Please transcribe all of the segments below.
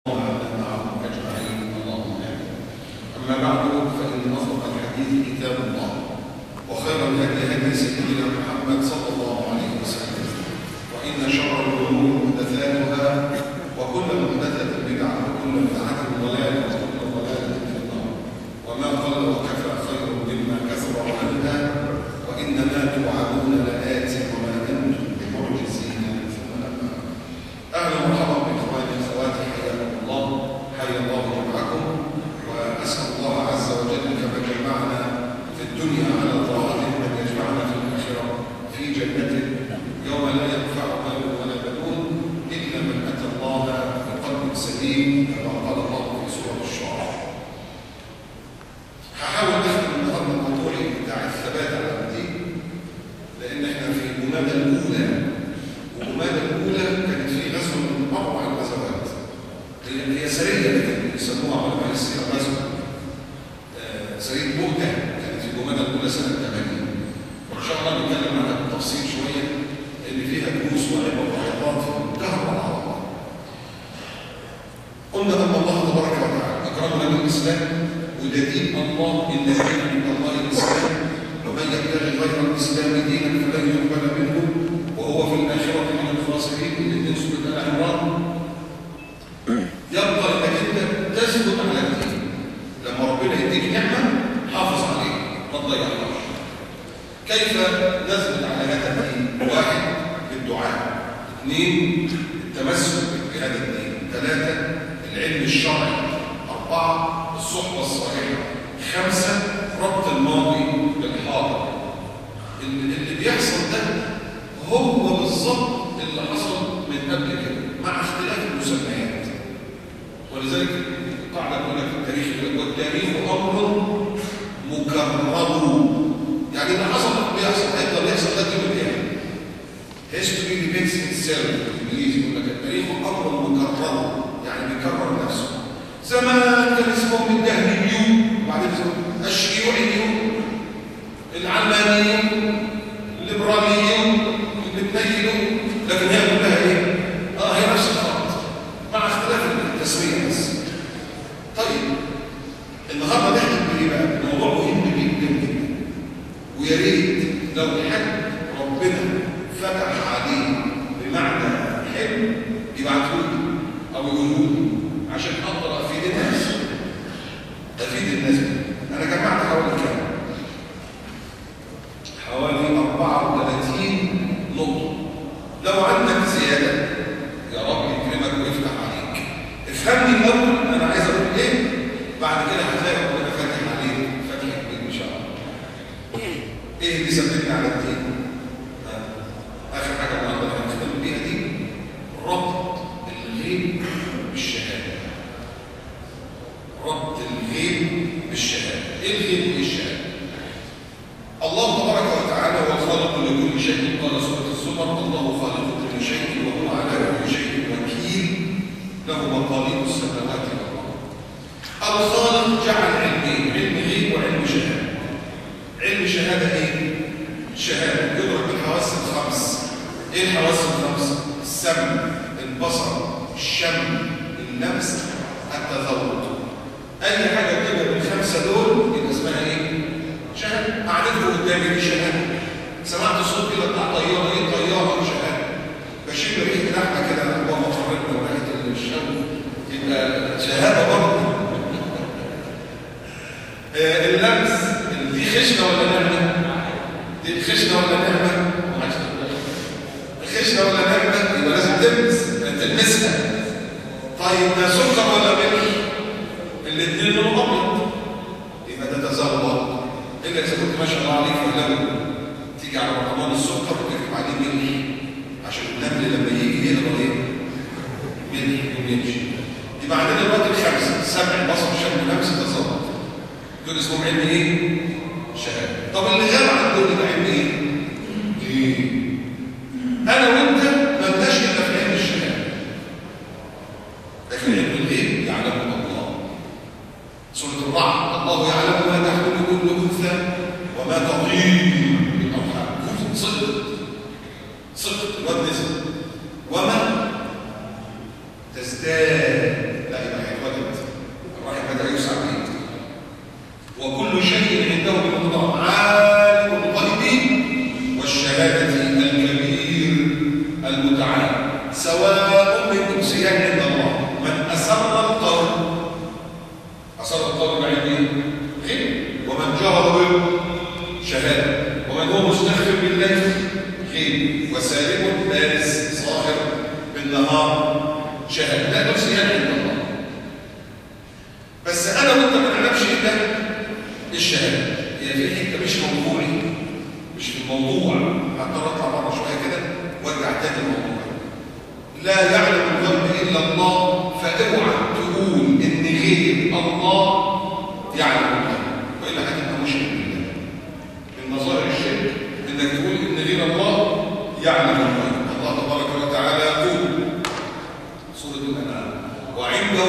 أما بعد فإن أصدق الحديث كتاب الله وخير الهدي هدي سيدنا محمد صلى الله عليه وسلم وإن شر الأمور محدثاتها وكل محدثة بدعة وكل بدعة ضلالة وكل ضلالة في النار وما قل وكفى خير مما كثر وألهى وإنما توعدون لآت وما أنتم بمعجزين ثم أما أهلا ومرحبا بإخواني وأخواتي حياكم الله حيا الله جمعكم وأسأل الله عز وجل كما جمعنا في الدنيا على طاعته أن يجمعنا في الآخرة في جنته يوم لا ينفع مال ولا بنون إلا من أتى الله بقلب سليم كما قال الله في سورة الشعراء. هحاول أختم النهارده موضوعي بتاع الثبات على الدين لأن احنا في الجمادى الأولى والجمادى الأولى كانت في غزوة من أروع الغزوات هي سرية يسموها علماء السيرة غزوة سرية مؤتة كانت في الجمادى الأولى سنة 80 وإن شاء الله نتكلم عنها بالتفصيل شوية اللي فيها دروس وعبر وعظات في منتهى الروعة. قلنا أن الله تبارك وتعالى أكرمنا بالإسلام وده دين الله إن الدين عند الله الإسلام ومن يبتغي غير الإسلام دينا فلن يقبل منه وهو في الآخرة من الخاسرين اللي نسبة الأحرار. يبقى انك انت تثبت على الدين لما ربنا يديك نعمه حافظ عليها ما تضيعهاش. كيف نثبت على هذا الدين؟ 1 بالدعاء، 2 التمسك بهذا الدين، 3 العلم الشرعي، 4 الصحبه الصحيحه، 5 ربط الماضي بالحاضر. اللي بيحصل ده هو بالظبط اللي حصل من قبل كده مع اختلاف المسميات. ولذلك القاعده تقول لك في التاريخ والتاريخ امر مكرر، يعني اللي حصل بيحصل هيفضل يحصل ده كده يعني. history repeats itself بالانجليزي يقول لك التاريخ امر مكرر يعني بيكرر نفسه. زمان كان اسمهم الدهريون وبعدين اسمهم الشيوعيون العلمانيون الليبراليون المتنيلون، لكن هي كلها ايه؟ هي نفس الخط مع اختلاف التسميه بس. طيب النهارده نحكي بايه بقى؟ الموضوع مهم جدا جدا ويا ريت لو حد ربنا فتح عليه بمعنى حلم يبعته لي او يقوله لي عشان اقدر افيد الناس. انا جمعت حوالي كام؟ حوالي 34 نقطه. لو عندك زياده يا رب يكرمك ويفتح عليك. افهمني الاول انا عايز اقول ايه، بعد كده هتلاقي ربنا فاتح عليك فتح كبير ان شاء الله. ايه اللي ثبتني على الدين؟ اخر حاجه النهارده هنختم بيها دي ربط الغيب بالشهاده. ربط الغيب بالشهاده. ايه الغيب والشهاده؟ الله تبارك وتعالى هو الخالق لكل شيء. قال سوره الزمر الله خالق كل شيء وهو على كل شيء وكيل له مقاليد السماوات والارض. الخالق جعل علمين، علم غيب وعلم شهاده. علم شهاده ايه؟ شهاده يدرك بالحواس الخمس. ايه الحواس الخمس؟ السمع، البصر، الشم، اللمس، التذوق. اي حاجه كده بالخمسه دول يبقى اسمها ايه؟ شهاده. قعدته قدامي دي شهاده. سمعت صوت كده بتاع طياره، ايه طياره؟ شهاده. بشم ريحه لحمه كده هو مطربنا وريحه الشم يبقى شهاده برضه. اللمس دي خشنه ولا نعمه؟ دي خشنه ولا نعمه؟ خشنه ولا نعمه؟ يبقى لازم تلمسها. طيب ده سكر ولا ملح؟ الاثنين لونهم ابيض يبقى ده تذوق. الا اذا كنت ما شاء الله عليك فلو تيجي على برطمان السكر وتكتب عليه ملح عشان النمل لما يجي يقرا ايه؟ ملح ويمشي. يبقى عندنا دلوقتي الخمسه: سمع، بصر، شم، لمس، تذوق. دول اسمهم علم ايه؟ شهاده. طب اللي غاب عن دول يبقى علم ايه؟ ايه؟ انا وانت ما بدناش الا في علم الشهاده. لكن علم الغيب يعلمه الله. سوره الرعد الله يعلم ما تحمل كل انثى وما تغيض الارحام. صدق الواد نزل وما تزداد. لا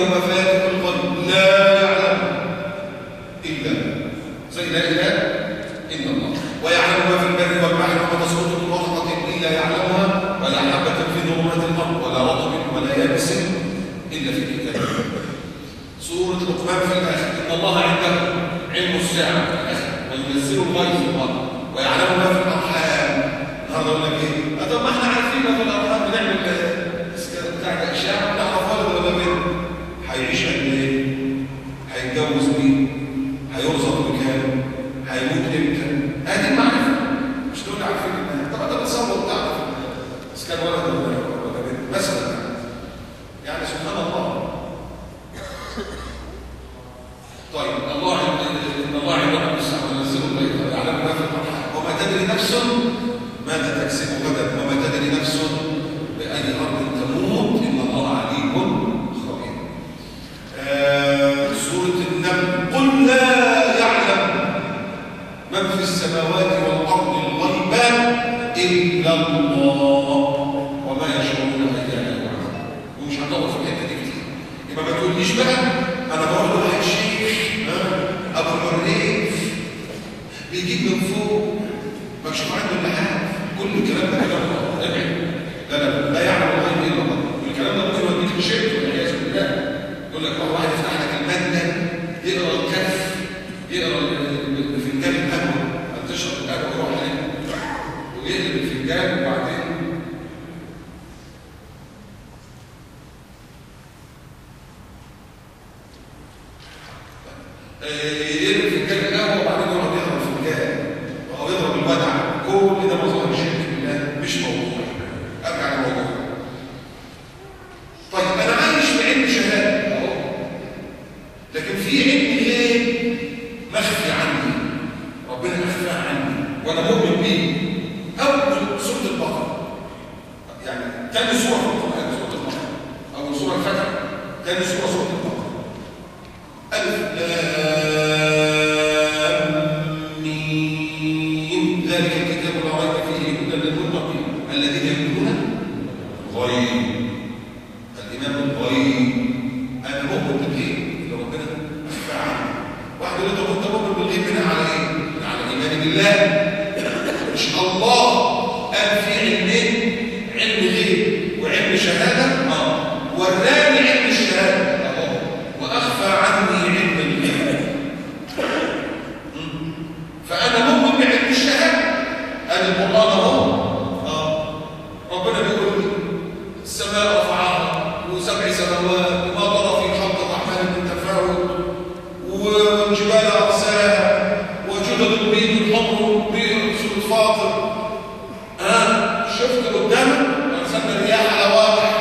مفاتح الغيب لا يعلمها إلا زي لا إله إلا الله، ويعلم ما في البر والبحر وما تسقط من ورقة إلا يعلمها، ولا حبة في ظلمات الأرض ولا رطب ولا يابس إلا في كتاب. سورة لقمان في الآخر إن الله عنده علم الساعة في الآخر وينزل الغيث في الأرض ويعلم ما في الأرحام. النهارده يقول لك إيه؟ طب ما إحنا عارفين ما في الأرحام، بنعمل بتاع إشاعة نعرف ولد ولا بنت، هيعيش قد إيه؟ هيتجوز مين؟ هيرزق بكام؟ هيموت امتى؟ ادي المعرفه، مش دول عارفين. طب انت بتصور تعرف اذا كان ولد ولا بنت مثلا، يعني سبحان الله. طيب الله ان الله عنده علم الساعه وينزل الغيث ويعلم ما في الارحام وما تدري نفس ماذا تكسب غدا وما تدري نفس باي ارض تموت ان الله عليم خبير. سوره النمل قل لا يعلم من في السماوات والارض الغيب الا الله وما يشعرون ايانا يبعثون. ومش هطول في الحته دي كتير، يبقى ما تقوليش بقى انا بروح لواحد شيخ ابو الحريف بيجيب من فوق مكشوف عنده اللحاف، كل الكلام ده كلام ابعد. لا يعلم الغيب الا الله. والكلام ده ممكن يوديك لشرك والعياذ بالله. يقول لك هو واحد يفتح لك الماده يقرا الكف، يقرا الفنجان القهوه، تشرب القهوه يروح عليه ويقلب الفنجان وبعدين يقلب الفنجان القهوه وبعدين يقعد يقرا الفنجان او يضرب الودع. كل ده مظاهر الشرك بالله، مش موضوع. ارجع للموضوع. طيب انا عايش بعلم شهاده اهو، لكن في علم غيب مخفي عني، ربنا اخفاه عني وانا مؤمن بيه. اول سوره البقره، يعني ثاني سوره في القران سوره البقره، اول سوره الفتح، ثاني سوره سوره البقره. الف لام ميم ذلك الكتاب لا ريب فيه هدى للمتقين الذين يؤمنون بالغيب. الايمان بالغيب، انا مؤمن بالغيب اللي ربنا اخفاه عني. واحد يقول طب انت مؤمن بالغيب بناء على ايه؟ على الايمان بالله. مش الله قال في علمين، علم غيب وعلم شهاده؟ وراني علم الشهاده اهو واخفى عني علم الغيب. فانا مؤمن بعلم الشهاده. قال القران اهو ربنا بيقول السماء رفعها وسبع سماوات وما ترى في خلق الرحمن من تفاوت والجبال ارساها وجدد البيض الحمر بصوت فاطر. شفت قدامك ارسلنا الرياح على واضح.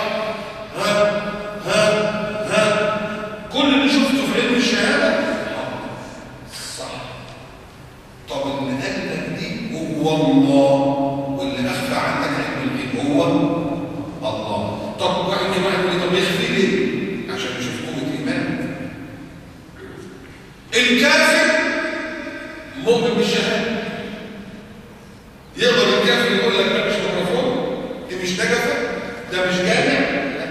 كل اللي شفته في علم الشهاده صح. طب اللي قال لك دي هو الله، واللي اخفى عنك علم الغيب هو الله. طب واحد يقول لي طب يخفي ليه؟ عشان يشوف قوه ايمان. الكافر مؤمن بالشهاده، يقدر الكافر يقول لك ده مش ميكروفون، دي مش نجفه، ده مش جامع.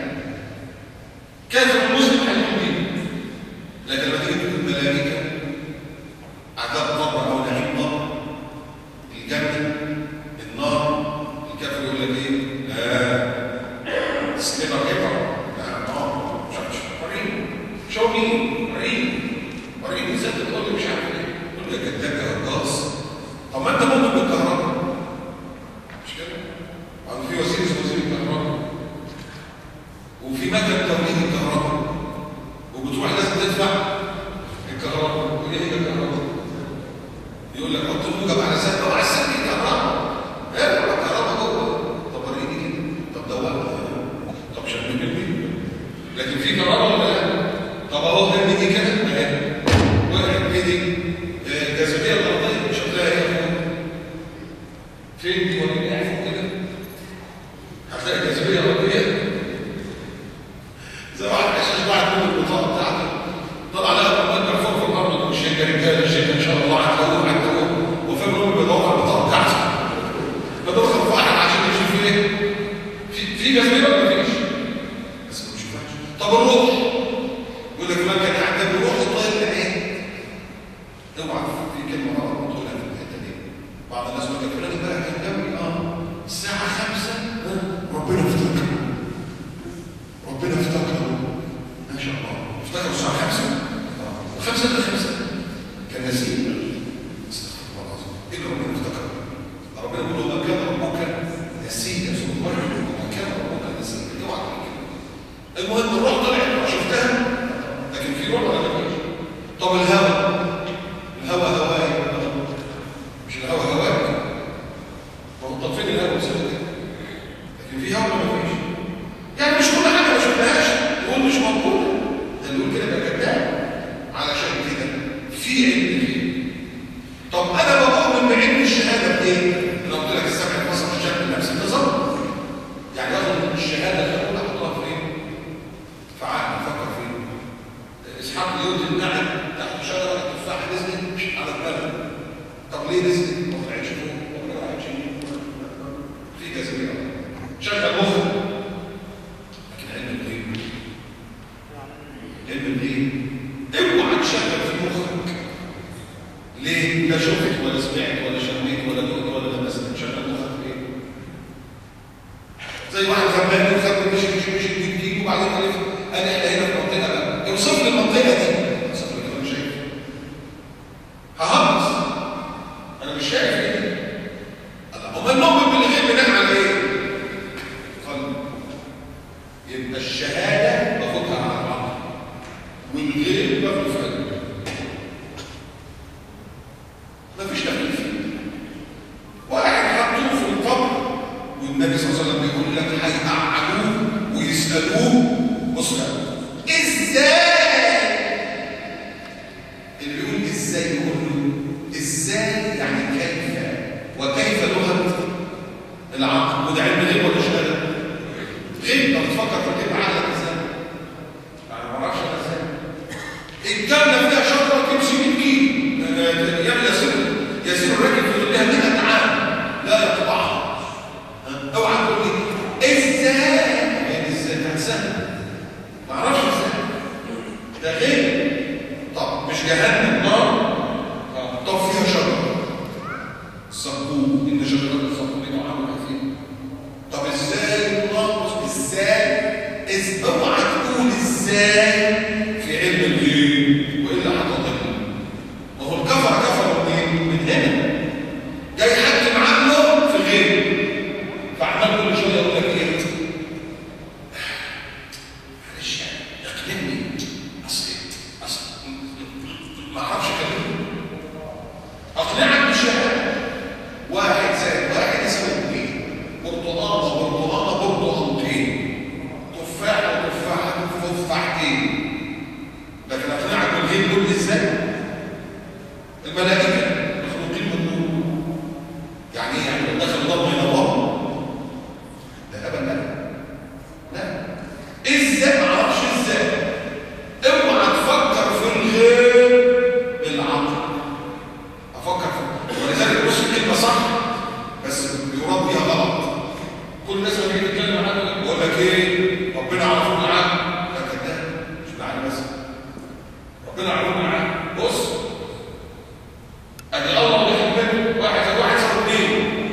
كافر المسلم هيقول بيه. لكن لما تيجي تقول الملائكه عذاب قبر او نعيم قبر، الجنه النار، الكافر يقول لك ايه؟ لا سليبر كبر، لا مش وريني شو مين وريني ازاي تقول لي مش عارف ايه. يقول لك كذاب يا رقاص. طب ما انت مؤمن بالكهرباء مش كده؟ او في وسيله الكهرباء وفي مكتب توليد الكهرباء وبتروح لازم تدفع الكهرباء. وايه هي الكهرباء؟ يقول لك حط الموجب على سلك وعلى السلك الكهرباء. ايه الكهرباء جوه؟ طب وريني كده، طب دوقني، طب شغلني. لكن في كهرباء ولا لا؟ طب اهو هي دي كده اهي وقعت دي الجاذبيه الارضيه مش هتلاقي هي فين دي ولا قاعد فوق كده؟ هتلاقي الجاذبيه الارضيه زي واحد عايز بعد من البطاقه بتاعته طلع لها مؤثر فوق في الارض. مش هيك رجاله الشيخ ان شاء الله هتقوم وفاهم انهم بيدوروا على البطاقه بتاعته. بدخل في واحد عشان يشوف ايه؟ في جاذبيه ولا مفيش؟ بس ما بيشوفهاش. طب الروح شاء الله افتكروا الساعه 5 5 5 كان نسيم. استغفر الله العظيم. ايه اللي ربنا افتكر؟ ربنا يقول له ما كان ربك نسيا يا سبحان الله، ما كان ربك نسيا. اوعى المهم الروح طلعت شفتها، لكن في روح ولا ما فيش؟ طب الهواء هواي، مش الهواء هواك، ما هو طب فين الهواء بسبب كده؟ لكن في هواء ولا ما فيش؟ يعني مش كل حاجه ما شفناهاش نقول مش موجوده، ده اللي يقول كده يبقى كذاب. علشان كده في علم فيه. طب انا بؤمن بعلم الشهاده بايه؟ انا قلت لك السمع البصر الشم النفس التصور، يعني اخد الشهاده الاولى احطها فين؟ في عقل افكر فين؟ اسحاق نيوتن قاعد تحت شجره التفاحه نزلت على دماغه. طب ليه نزلت؟ ما طلعتش فوق، ما طلعتش في جاذبيه. شغل مخك. لكن علم الغيب، علم الغيب اوعى تشغل في مخك. ليه؟ لا شفت ولا سمعت ولا شميت ولا دقت ولا لمست، تشغل مخك في ايه؟ زي واحد زمان يخرب مشي ويجي وبعدين عرف انا هنا في المنطقه بقى، اوصف لي المنطقه دي، اوصف لي انا مش شايف. ههمس انا مش شايف ايه؟ امال نؤمن بالغيب بناء على ايه؟ قلب. يبقى الشهاده باخدها على العقل والغيب باخده في قلبي. مفيش تكليف. واحد حطوه في القبر والنبي صلى الله عليه وسلم بيقول لك هيقعدوه ويسالوه. بص ازاي؟ اللي بيقول ازاي يقول له ازاي يعني كيف، وكيف لغه العقل. وده علم غيب ولا شهاده؟ غيب. لو تفكر في الغيب عقلك ازاي؟ انا ما اعرفش انا ازاي. الجنه فيها شجره تمشي 100 كيلو، يعمل يسير الراجل في ظلها 100 عام لا يقطعها. اوعى تقول لي ازاي؟ يعني ازاي؟ هتسهل ما اعرفش ازاي، ده غير. طب مش جهنم نار؟ طب فيها شجره الزقوم، ان شجره الزقوم طعام كثير. طب ازاي النار؟ ازاي؟ اوعى تقول ازاي في علم الغيب والا هتضل. ما هو الكفر كفروا منين؟ من هنا جاي يحكم عنه في الغيب، فعمال كل شويه يقول لك ايه؟ معلش اقنعني، اصل ما اعرفش اكلمه. اقنعك بالشهاده. 1 زائد 1 يساوي 2. برتقانه برتقانتين، تفاحه تفاحتين. لكن اقنعك بالغيب قول لي ازاي؟ الملائكه مخلوقين من نور. يعني ايه؟ يعني لو دخل ضرب ينور؟ لا ابدا. لا ازاي؟ ما اعرفش ازاي. اوعى تفكر في الغيب بالعقل. افكر في، ولذلك بص الكلمه صح بس يراد بيها غلط. كل الناس لما تيجي تتكلم عنها يقول لك ايه؟ ربنا عرفه بالعقل. لا كذاب، مش بالعقل بس، ربنا عرفه بالعقل. بص ادي الله بيحبنا 1 زائد 1 يساوي 2.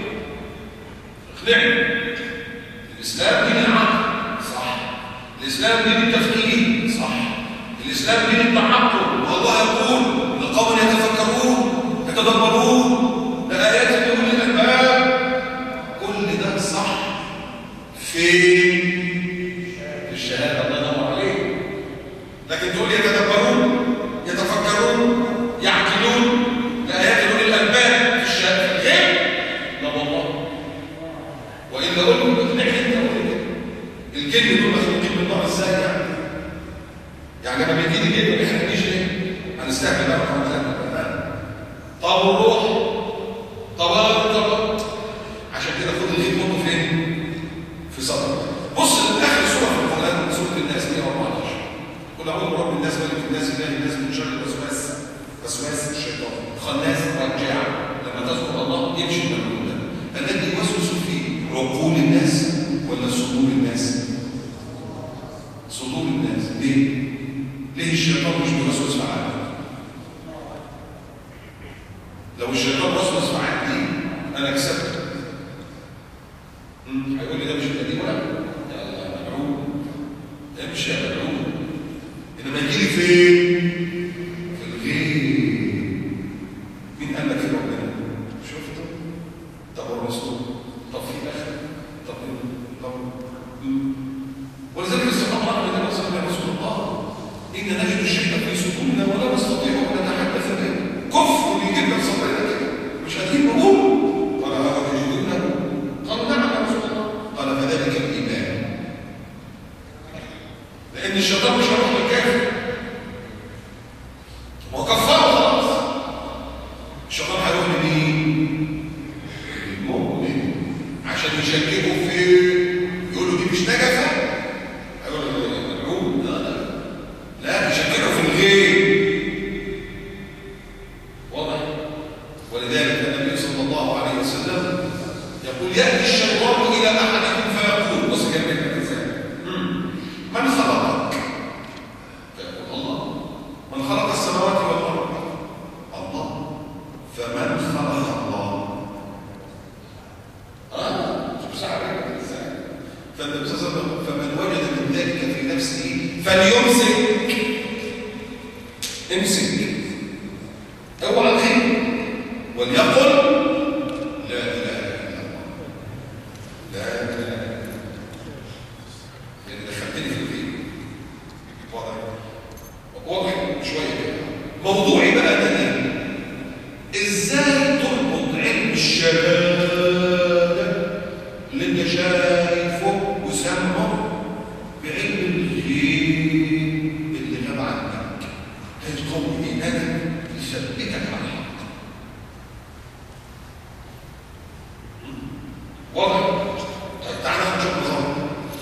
اقنعني. الاسلام دين العقل صح، الاسلام دين التفكير صح، الاسلام دين التعقل. والله يقول لقوم يتفكرون يتدبرون لآيات لأولي الألباب. كل ده صح فين؟ في الشهاده. الله ينور عليك. لكن تقول يتدبرون يتفكرون يعقلون لآيات لأولي الألباب في الشهاده في الغيب؟ لا والله. والا اقول لك اقنعني انت. الجن دول مخلوقين من نوع ازاي يعني؟ يعني لما بيجي لي جن ما بيحرقنيش ليه؟ هنستهبل بقى ولا طب الروح؟ طب عشان كده خد الغيب حطه فين؟ في صدرك. بص لاخر سوره في القران، سوره الناس 114. قل اعوذ برب الناس ملك الناس اله الناس من شر وسواس الشيطان خناس رجاع. لما تذكر الله يمشي الملك ده الذي يوسوس في عقول الناس ولا صدور الناس؟ صدور الناس. ليه الشيطان مش بيوسوس في عقلك؟ لو الشيطان وسوس في عقلي انا كسبت. هيقول لي ده مش القديم ولا مدعوم، ده مش مدعوم. انما يجي لي فين؟ في الغيب. مين قال لك في ربنا؟ شفته؟ طب الرسول؟ طب في اخر؟ طب ولذلك الصحابه قالوا للنبي صلى الله عليه وسلم: يا رسول الله إن نجد الشيء في صدورنا ولا نستطيع أن نتحدث به. كفر يجيب لك صدرنا كده مش هتجيب نقول. قال: هذا تجدونه؟ قالوا: نعم يا رسول الله. قال: فذلك الإيمان. لأن الشيطان مش هيروح للكافر، هو كفره خلاص. الشيطان هيروح لمين؟ للمؤمن عشان يشككه في، يقول له دي مش نجفة، هيقول له ملعون. لا، يشككه في الغيب. واضح؟ ولذلك النبي صلى الله عليه وسلم يقول: يأتي الشيطان إلى أحدكم فيقول، بص كلمة الإنسان: من خلقك؟ فيقول: الله. من خلق السماوات والأرض؟ الله. فمن خلق الله؟ شوف ساعة الإنسان. فالنبي صلى الله عليه وسلم: فمن وجد من ذلك في نفسه فليمسك. امسك، اوعى الخير، وليقل: لا اله الا الله. لا اله الا الله. يعني دخلتني في الخير. واضح شويه كده. موضوعي بقى ده ازاي تربط علم الشهاده اللي انت شايفه وسامعه بعلم الغيب اللي غاب عنك. هيتقوي ايمانك، يثبتك على الحق. واضح؟ طيب تعالى نشوف نظام.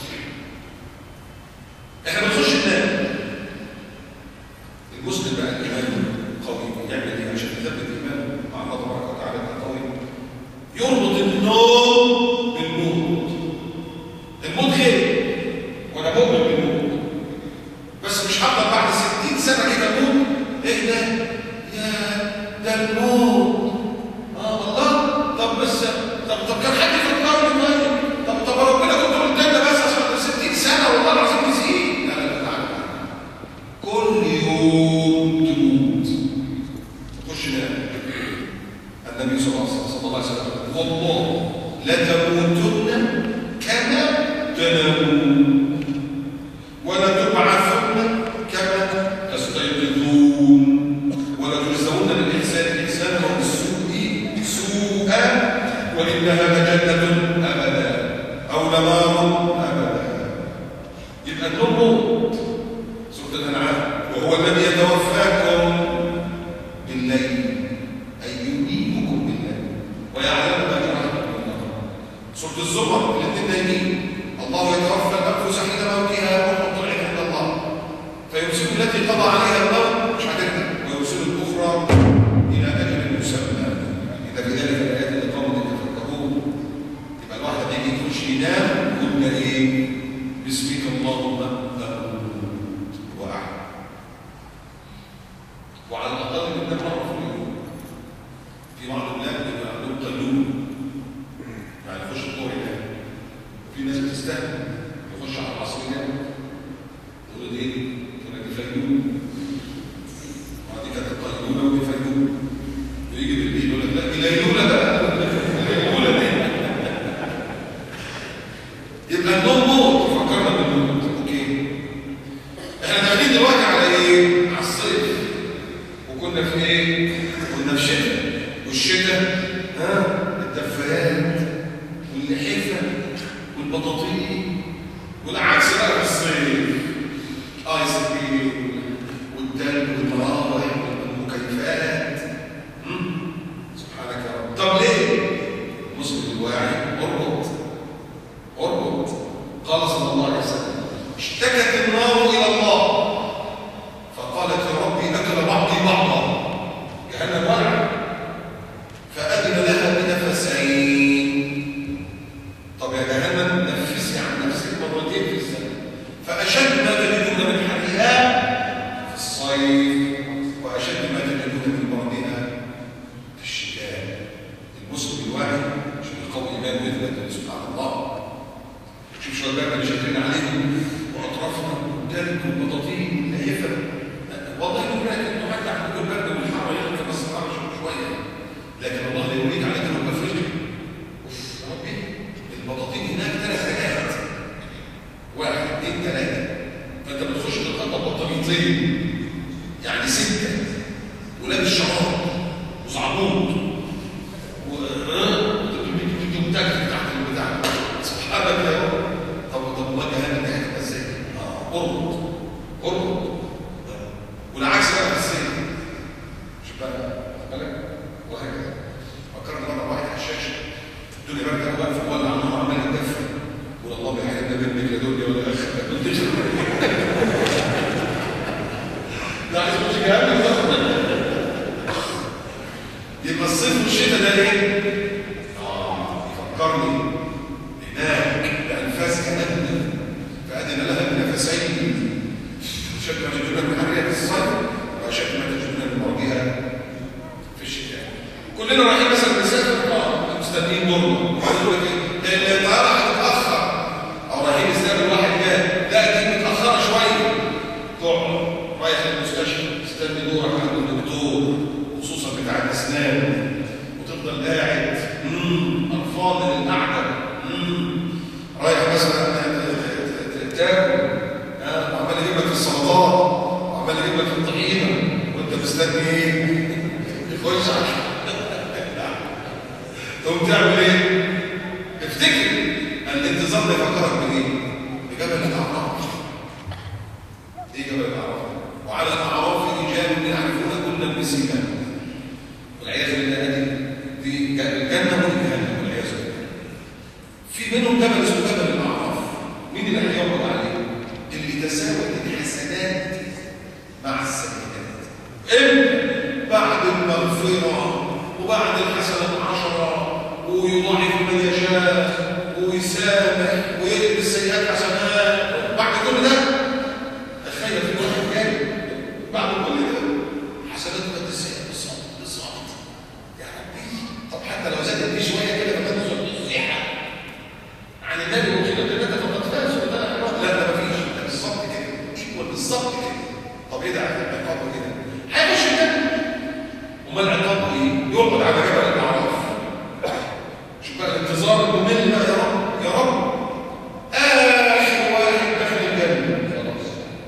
احنا بنخش ننام. المسلم بقى الايمان قوي يعمل ايه عشان يثبت ايمانه مع الله تبارك وتعالى قوي؟ يربط النوم بالموت. الموت خير وانا مؤمن بالموت، بس مش هفضل بعد 60 سنه كده اموت. ايه ده؟ يا ده الموت. الله. طب بس طب كان حد يفكرني طيب؟ طب ربنا كنت قلت لنا بس عشان 60 سنه والله العظيم نسيت. لا تعالى كل يوم تموت. تخش نام. النبي صلى الله عليه وسلم: والله لتموتن كما تنامون ولتبعثن كما تستيقظون ولتجزون بالإحسان إحسانا وبالسوء سوءا وإنها لجنة أبدا أو نار أبدا. يبقى النوم موت. سورة الأنعام: وهو الذي يتوفاكم بالليل، أي يميتكم بالليل ويعلم ما جرحتم بالنهار. سورة الزمر: الاثنين نايمين. الله يتوفى الأنفس حين موتها وهو طلع عند الله فيمسك التي قضى عليها الموت مش هترجع ويرسل الأخرى إلى أجل مسمى. إذا في ذلك الآيات اللي قوم يتفكرون. يبقى الواحد يجي يخش ينام يقول إيه؟ باسمك اللهم أموت وأحيا. وعلى الأقل من مرة في اليوم. في بعض البلاد بيبقى عندهم قانون، يعني يخش الظهر ينام. في ناس بتستهبل يخش على العصر ينام. تقول له ايه؟ تقول لك دي فيلول. وبعد كده القيلوله ودي فيلول. ويجي بالليل يقول لك لا دي ليلوله بقى. ليلوله دي. يبقى النوم موت. فكرنا بالموت. اوكي. احنا داخلين دلوقتي على ايه؟ على الصيف. وكنا في ايه؟ كنا في شتاء. والشتاء الدفايات واللحفه والبطاطين والعكس بقى في الصيف. ايس كريم والتلج والمراوح والمكيفات. سبحانك يا رب. طب ليه؟ المسلم الواعي اربط. قال صلى الله عليه وسلم: اشتكت النار الى الله فقالت يا ربي اكل بعضي بعضا. جهنم واعي فاذن لها بنفسين. طب يا جهنم نفسي عن نفسك مرتين في السنه، فاشد ما تجدون من حرها سن، يعني سكه ولابس شراب وزعبوط وتكتك تحت البتاع، سبحان الله يا رب. طب ما جهنم دي هتبقى ازاي؟ قرب والعكس بقى في السن. شوف بقى بالك وهكذا. فكرت مره واحد على الشاشه الدنيا بركه واقف ولا عمال عمال يدفن، والله بيعلمنا منك لا دنيا ولا اخره. لا عايز مش جهنم يبقى الصيف والشتاء ده ليه؟ يفكرني هناك بأنفاس كأننا فأدنا لها بنفسين شكل ما تجدون من حرية في الصيف وشكل ما تجدون من مرضها في الشتاء. كلنا رايحين مثلا نسافر مستنيين دورنا الطيارة هتتأخر أو رايحين نستقبل واحد جاي، لا دي متأخرة شوية، تقعد رايح المستشفى تستني دورك عند الدكتور خصوصا بتاع الأسنان وتفضل قاعد قرفان من القعدة، رايح مثلا تاكل وعمال يجيب لك السلطات وعمال يجيب لك الطحينة وانت مستني ايه؟ يخش تقوم تعمل ايه؟ افتكر الانتظار ده يفكرك بايه؟ بجبل الاعراف. ايه جبل الاعراف؟ وعلى الاعراف رجال يعرفون كلا بسيماهم، والعياذ بالله دي الجنه والجهنم والعياذ بالله. في منهم جبل اسمه جبل الاعراف، مين اللي هيقعد عليه؟ اللي تساوت الحسنات مع السيئات. بعد المغفره وبعد الحسنات 10 ويضاعف من يشاء ويسامح ويقلب السيئات حسنات. بعد كل ده تخيل في واحد جاي بعد كل ده حسنات قد السيئات بالظبط. يا ربي طب حتى لو زادت دي شويه كده فكان صحيحه عن النبي وكده فقد فاز. لا ده مفيش، ده بالظبط كده ايكوال بالظبط كده. طب ايه ده عقابه كده؟ هيخش الجنه. امال عقابه ايه؟ يقعد على جبل الاعراف. شوف بقى الانتظار الممل بقى. يا رب اخر واحد دخل الجنه خلاص،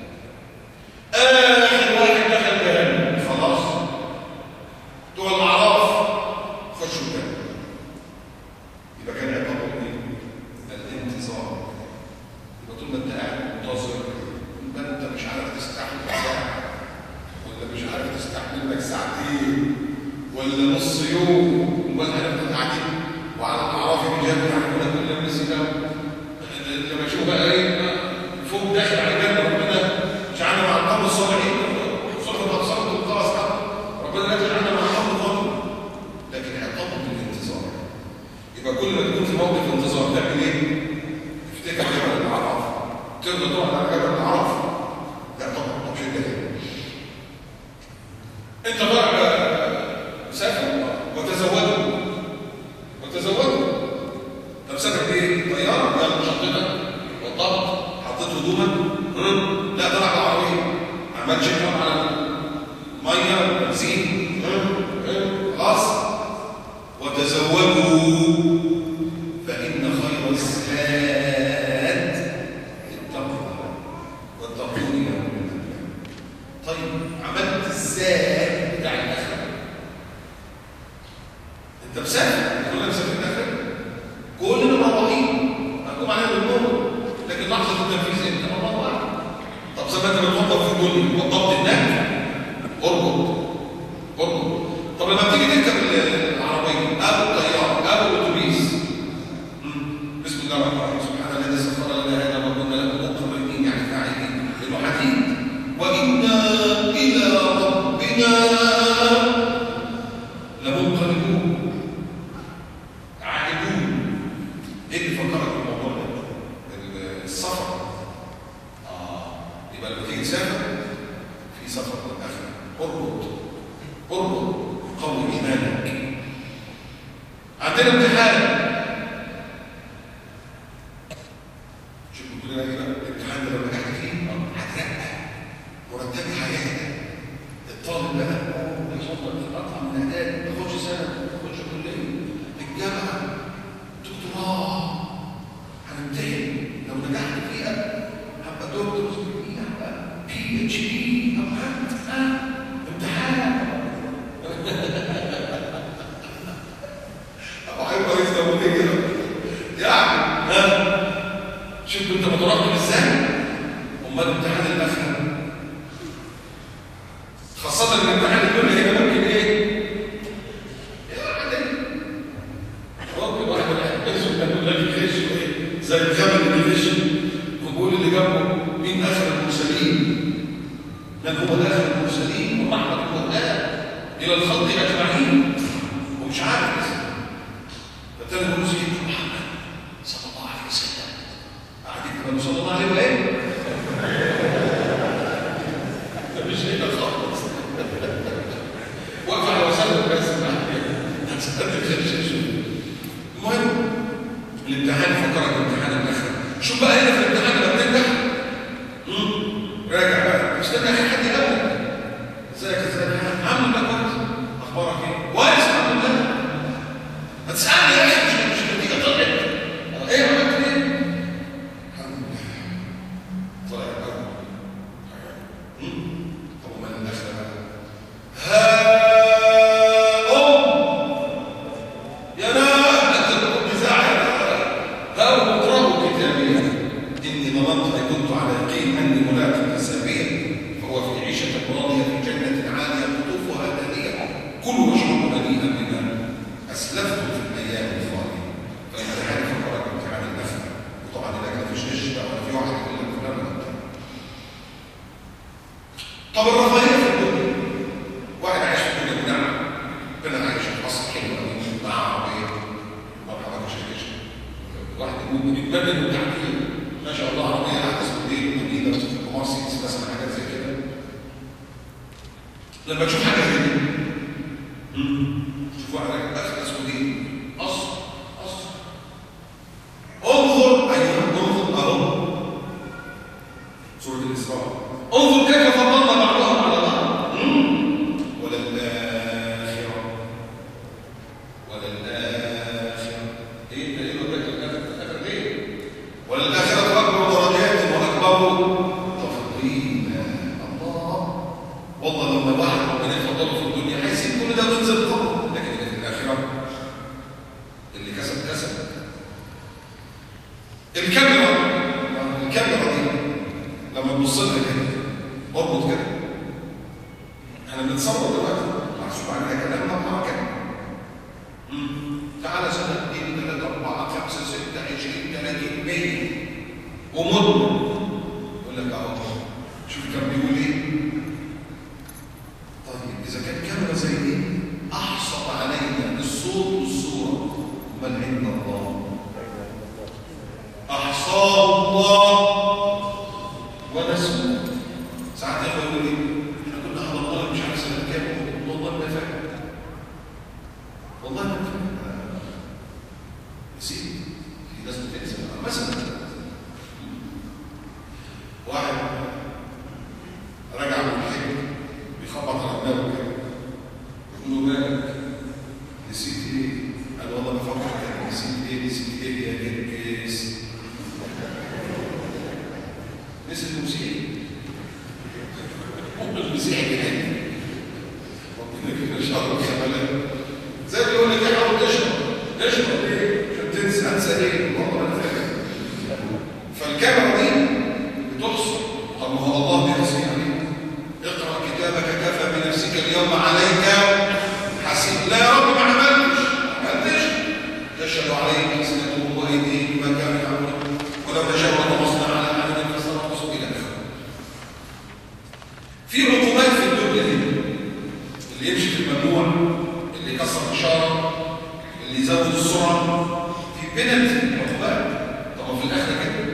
اخر واحد دخل الجنه خلاص، بتوع الاعراف خشوا الجنه. يبقى كان عقابه ايه؟ الانتظار. يبقى طول ما انت قاعد منتظر يبقى انت مش عارف تستحمل ساعه ولا مش عارف تستحمل لك ساعتين ولا نص يوم، امال احنا قاعدين وعلى الاعراف رجال يعرفون كل مسجد. لما اشوف بقى ايه فوق داخل على الجنه ربنا جعلنا مع القوم الصالحين صحبه اتصلت خلاص ربنا لا تجعلنا مع القوم الظالمين. لكن عقابهم بالانتظار. يبقى كل ما تكون في موقف انتظار تعمل ايه؟ افتكر جبل الاعراف. ترضى تقعد على جبل الاعراف؟ لا طبعا مش كده. انت بقى مسافر وتزودوا. طب سافر بايه؟ طياره؟ يلا شنطتك وطبط حطيت هدومك لا طلع بالعربيه عمال تشرب على ميه بنزين خلاص. وتزودوا فان خير الزاد التقوى واتقون يا رب. طيب عملت الزاد بتاع الاخره، انت مسافر كلنا مسافرين الاخره كلنا مروحين هنقوم علينا بالنور، لكن لحظه التنفيذ امتى؟ الله اعلم. طب زي ما انت بتوضب في الدنيا وضبط هناك اربط. طب لما بتيجي تركب العربيه او الطياره او الاتوبيس بسم الله الرحمن الرحيم سبحان الذي سخر لنا هذا وما كنا له مقرنين يعني فاعلين لانه حديد وانا الى ربنا لمنقلبون عائدون. ايه اللي فكرك بالموضوع ده؟ السفر. يبقى لما تيجي تسافر في سفر للاخره. اربط قوي ايمانك. عندنا امتحان. شوفوا كلنا ايه بقى الامتحان ده لما نجحت فيه هترقى مرتب حياتك. الطالب بقى يوصل اطلع من اعدادي تاخدش سنه تاخدش كليه الجامعه دكتوراه هنمتحن لو نجحت فيها هبقى دكتور فيها هبقى PhD أو امتحان أبو حبيب رئيس دولي كده يعني شوف أنت متراقب إزاي؟ أمال امتحان الآخرة خاصة الامتحان الدنيا هنا ممكن إيه؟ زي الجبل اللي بيغش وبيقول اللي جنبه مين اخر المرسلين؟ من هو اخر المرسلين؟ ورحمه الله الى الخلق اجمعين ومش عارف فالتاني بيقول سيدنا محمد صلى الله عليه وسلم قاعدين كمان صلى الله عليه وسلم ده مش هنا خالص واقف على وسلم بس المهم الامتحان فكرك امتحان الاخره شوف بقى هنا في الامتحان لما بتنجح راجع بقى استنى اخر حد الاول ازيك عامل بقى كويس اخبارك ايه كويس الحمد لله ما تسالني يا اخي مش النتيجه طلعت ايه عملت ايه الحمد لله طلع الاول طب ومن الاخره بقى طب الرفاهيه في الدنيا واحد عايش في الدنيا بنعمه ربنا عايش في قصر حلو قوي مع عربيه مرحبا كشكش واحد يقول بيتبدل من تحت ما شاء الله عربيه احدث موديل جديده ومرسيدس مثلا حاجات زي كده لما تشوف حاجه زي كده شوف واحد احدث موديل قصر انظر ايوه اهو سوره الاسراء انظر كيف فضلنا بعضهم على بعض ايه ده ايه الاخر ايه وللآخرة اكبر درجات واكبر تفضيلا الله والله لما واحد ربنا يفضله في الدنيا هيسيب كل ده وينزل طبعا لكن في الاخره اللي كسب الكاميرا دي لما تبص لها كده اربط كده احنا بنتصور دلوقتي محسوب عليها كلام مع كده تعالى سنه 2 3 4 5 6 20 30 100 ومده يقول لك اهو شوف كان بيقول ايه طيب اذا كانت كاميرا زي دي احصل علينا الصوت والصوره بل عند الله احصاه الله ونسوه ساعات يقول لي احنا كنا على الله مش عارف سنه كام والله ما فاهم والله ما فاهم نسيت في ناس بتنسى مثلا واحد رجع من الحج بيخبط على دماغه كده يقول له مالك نسيت ايه؟ قال والله بفكر كده نسيت ايه يا جرجس نسيت المسيح المسيح جهنم ربنا كده شر الخملات زي اللي يقول لك يا حاول تشرب ايه عشان انسى ايه والله انا فاكر فالكاميرا دي بتحصل طب ما هو الله بيحصي عليك اقرا كتابك كفى بنفسك اليوم عليك حسيب لا يا رب ما عملتش تشهد عليك ألسنتهم وايديهم ما كانوا يعملون ولو تشاور مصنع على احد فسنقص الى اخره في عقوبات في الدنيا دي اللي يمشي في الممنوع اللي يكسر اشاره اللي يزود السرعه في بنالتي عقوبات طبعا في الاخره كده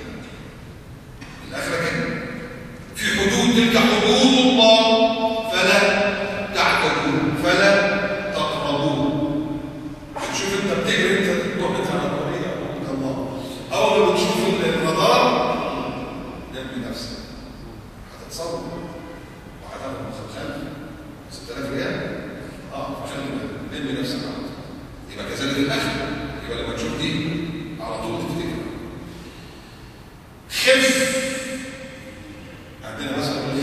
في حدود تلك حدود الله فلا تعتدوا فلا تقربوا شوف انت بتجري انت تقعد على الطريق الله اول ما تشوف الرادار نبي نفسك هتتصور وهتاخد 6000 ريال عشان نبي نفسك يبقى كذلك الاخر يبقى لما تشوف دي على طول تفتكر خف عندنا مثلا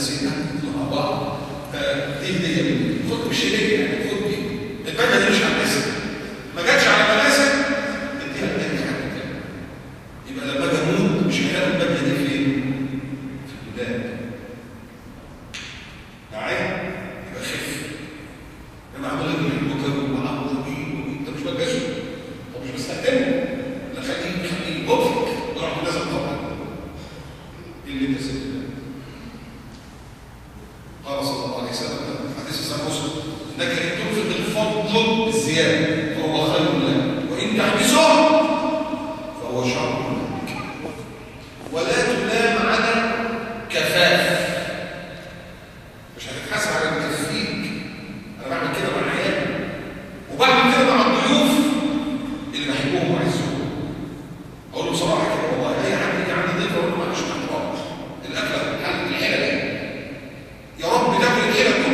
سيدنا مع بعض، دي هديه مني، خد مش هديه يعني، خد دي البدله دي مش على المقاسم، ما جاتش على المقاسم اديها لتاني حاجه تاني. يبقى لما اجي اموت مش هيلاقوا البدله دي فين؟ في البلاد. معايا؟ يبقى خف. انا عمال اقول البكر وعمال انت مش بتجازه، طب مش بستخدمه، لا خليه مضحك وراح لازم طبعا. ايه اللي انت سبته؟ قال صلى الله عليه وسلم حديث صحيح مسلم انك ان تنفق الفضل بالزياده فهو خير لك، وان تحبسه